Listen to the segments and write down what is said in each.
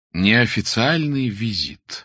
Неофициальный визит.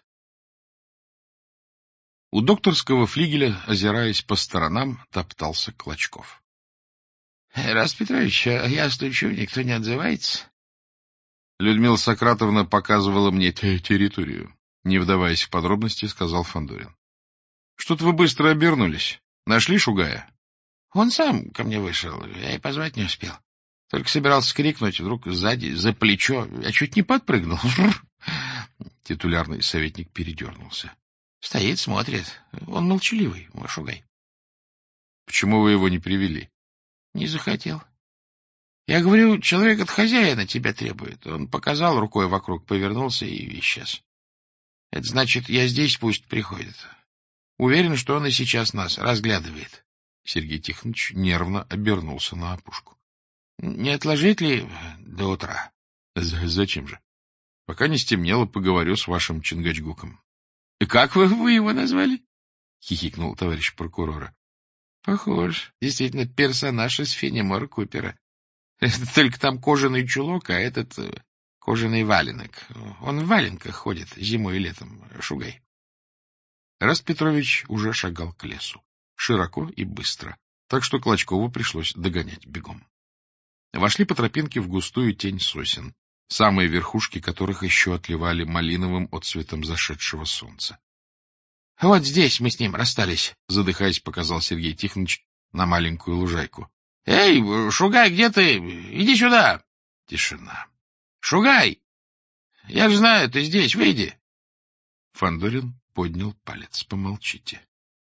У докторского флигеля, озираясь по сторонам, топтался Клочков. — Раст Петрович, я стучу, никто не отзывается? Людмила Сократовна показывала мне территорию. Не вдаваясь в подробности, сказал Фандорин. — Что-то вы быстро обернулись. Нашли Шугая? — Он сам ко мне вышел, я и позвать не успел. Только собирался крикнуть, вдруг сзади, за плечо. Я чуть не подпрыгнул. Титулярный советник передернулся. Стоит, смотрит. Он молчаливый, Шугай. — Почему вы его не привели? — Не захотел. Я говорю, человек от хозяина тебя требует. Он показал рукой вокруг, повернулся и исчез. Это значит, я здесь, пусть приходит. Уверен, что он и сейчас нас разглядывает. Сергей Тихонович нервно обернулся на опушку. — Не отложить ли до утра? — Зачем же? Пока не стемнело, поговорю с вашим Чингачгуком. — И как вы его назвали? — хихикнул товарищ прокурора. — Похож. Действительно, персонаж из Фенемора Купера. Только там кожаный чулок, а этот кожаный валенок. Он в валенках ходит зимой и летом, Шугай. Раст Петрович уже шагал к лесу. Широко и быстро. Так что Клочкову пришлось догонять бегом. Вошли по тропинке в густую тень сосен, самые верхушки которых еще отливали малиновым отцветом зашедшего солнца. — Вот здесь мы с ним расстались, — задыхаясь, показал Сергей Тихонович на маленькую лужайку. — Эй, Шугай, где ты? Иди сюда! Тишина. — Шугай! Я же знаю, ты здесь, выйди! Фандорин поднял палец. — Помолчите.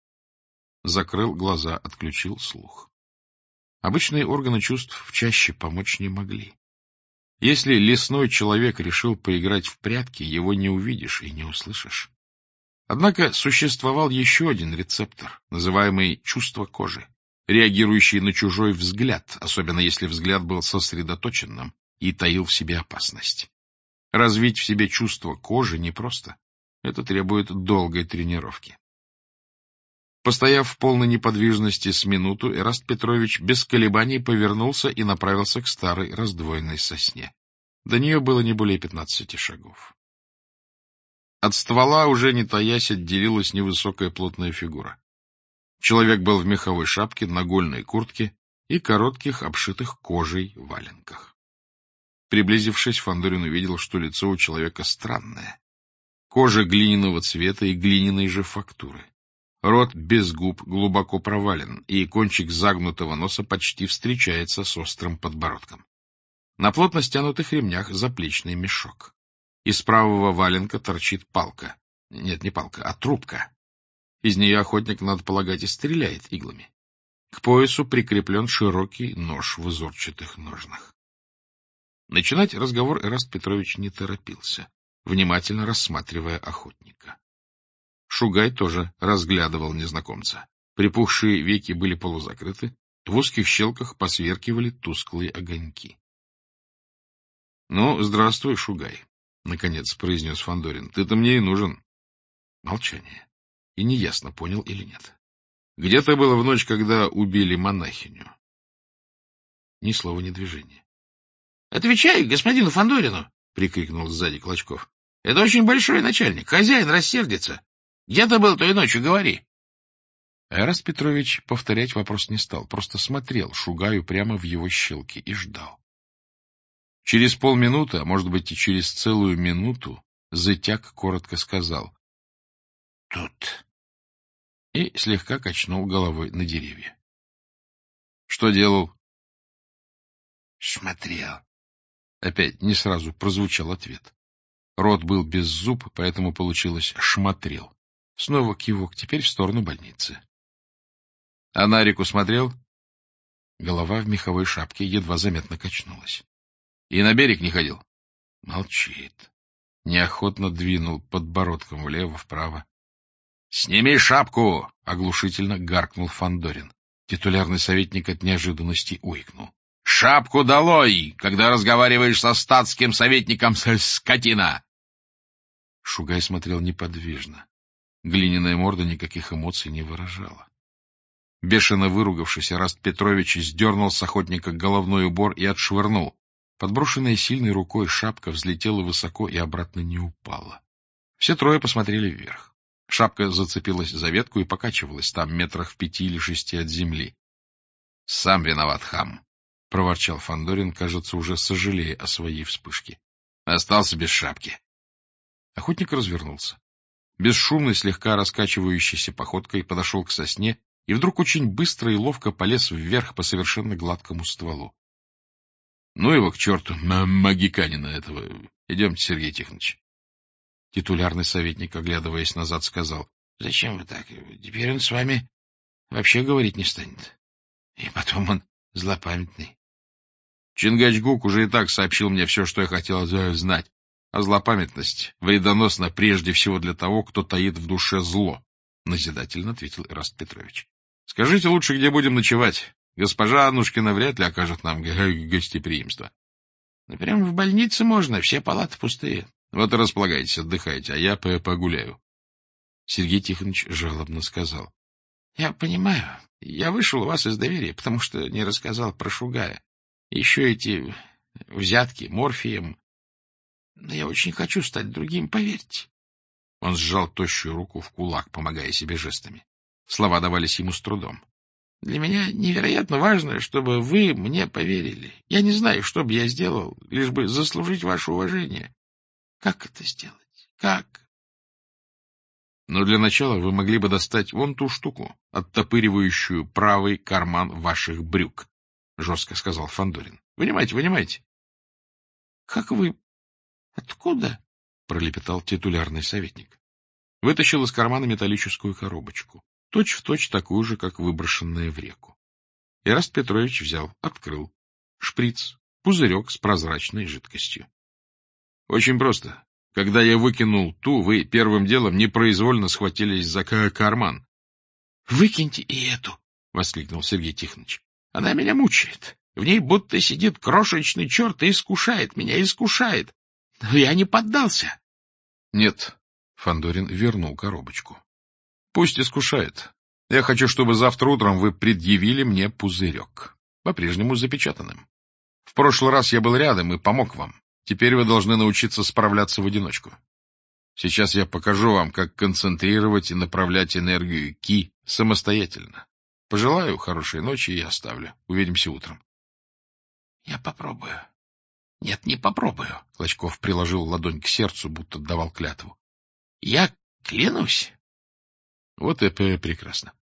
Закрыл глаза, отключил слух. Обычные органы чувств в чаще помочь не могли. Если лесной человек решил поиграть в прятки, его не увидишь и не услышишь. Однако существовал еще один рецептор, называемый чувство кожи, реагирующий на чужой взгляд, особенно если взгляд был сосредоточенным и таил в себе опасность. Развить в себе чувство кожи непросто. Это требует долгой тренировки. Постояв в полной неподвижности с минуту, Эраст Петрович без колебаний повернулся и направился к старой раздвоенной сосне. До нее было не более 15 шагов. От ствола, уже не таясь, отделилась невысокая плотная фигура. Человек был в меховой шапке, нагольной куртке и коротких, обшитых кожей валенках. Приблизившись, Фандорин увидел, что лицо у человека странное. Кожа глиняного цвета и глиняной же фактуры. Рот без губ глубоко провален, и кончик загнутого носа почти встречается с острым подбородком. На плотно стянутых ремнях заплечный мешок. Из правого валенка торчит палка. Нет, не палка, а трубка. Из нее охотник, надо полагать, и стреляет иглами. К поясу прикреплен широкий нож в узорчатых ножнах. Начинать разговор Эраст Петрович не торопился, внимательно рассматривая охотника. Шугай тоже разглядывал незнакомца. Припухшие веки были полузакрыты, в узких щелках посверкивали тусклые огоньки. — Ну, здравствуй, Шугай, — наконец произнес Фандорин. — Ты-то мне и нужен. Молчание. И неясно, понял или нет. — Где ты был в ночь, когда убили монахиню? Ни слова, ни движения. — Отвечай господину Фандорину! — прикрикнул сзади Клочков. — Это очень большой начальник. Хозяин рассердится. Где ты был той ночью, говори. Эраст Петрович повторять вопрос не стал, просто смотрел Шугаю прямо в его щелки и ждал. Через полминуты, а может быть и через целую минуту, Зытяк коротко сказал: — Тут. И слегка качнул головой на деревья. — Что делал? — Смотрел. Опять не сразу прозвучал ответ. Рот был без зуб, поэтому получилось «шмотрел». Снова кивок, теперь в сторону больницы. — А на реку смотрел? Голова в меховой шапке едва заметно качнулась. — И на берег не ходил? Молчит. Неохотно двинул подбородком влево-вправо. — Сними шапку! — оглушительно гаркнул Фандорин. Титулярный советник от неожиданности уикнул. — Шапку долой, когда разговариваешь со статским советником, скотина! Шугай смотрел неподвижно. Глиняная морда никаких эмоций не выражала. Бешено выругавшись, Эраст Петрович сдернул с охотника головной убор и отшвырнул. Подброшенная сильной рукой шапка взлетела высоко и обратно не упала. Все трое посмотрели вверх. Шапка зацепилась за ветку и покачивалась там метрах в 5 или 6 от земли. — Сам виноват, хам! — проворчал Фандорин, кажется, уже сожалея о своей вспышке. — Остался без шапки. Охотник развернулся. Бесшумной, слегка раскачивающейся походкой подошел к сосне и вдруг очень быстро и ловко полез вверх по совершенно гладкому стволу. — Ну его к черту, магиканина этого. Идемте, Сергей Тихонович. Титулярный советник, оглядываясь назад, сказал: — Зачем вы так? Теперь он с вами вообще говорить не станет. И потом он злопамятный. Чингачгук уже и так сообщил мне все, что я хотел знать. А злопамятность вредоносна прежде всего для того, кто таит в душе зло, — назидательно ответил Эраст Петрович. — Скажите лучше, где будем ночевать. Госпожа Аннушкина вряд ли окажет нам гостеприимство. — Прямо в больнице можно, все палаты пустые. — Вот и располагайтесь, отдыхайте, а я погуляю. Сергей Тихонович жалобно сказал: — Я понимаю, я вышел у вас из доверия, потому что не рассказал про Шугая. Еще эти взятки морфием. Но я очень хочу стать другим, поверьте. Он сжал тощую руку в кулак, помогая себе жестами. Слова давались ему с трудом. — Для меня невероятно важно, чтобы вы мне поверили. Я не знаю, что бы я сделал, лишь бы заслужить ваше уважение. Как это сделать? Как? Но для начала вы могли бы достать вон ту штуку, оттопыривающую правый карман ваших брюк, — жестко сказал Фандорин. — Вынимайте, вынимайте. — Как вы... Откуда? — пролепетал титулярный советник. Вытащил из кармана металлическую коробочку, точь-в-точь такую же, как выброшенная в реку. Эраст Петрович взял, открыл. Шприц, пузырек с прозрачной жидкостью. — Очень просто. Когда я выкинул ту, вы первым делом непроизвольно схватились за карман. — Выкиньте и эту! — воскликнул Сергей Тихонович. — Она меня мучает. В ней будто сидит крошечный черт и искушает меня, искушает. Но я не поддался. — Нет. Фандорин вернул коробочку. — Пусть искушает. Я хочу, чтобы завтра утром вы предъявили мне пузырек, по-прежнему запечатанным. В прошлый раз я был рядом и помог вам. Теперь вы должны научиться справляться в одиночку. Сейчас я покажу вам, как концентрировать и направлять энергию Ки самостоятельно. Пожелаю хорошей ночи и оставлю. Увидимся утром. — Я попробую. — Нет, не попробую. Клочков приложил ладонь к сердцу, будто давал клятву. — Я клянусь. — Вот и прекрасно.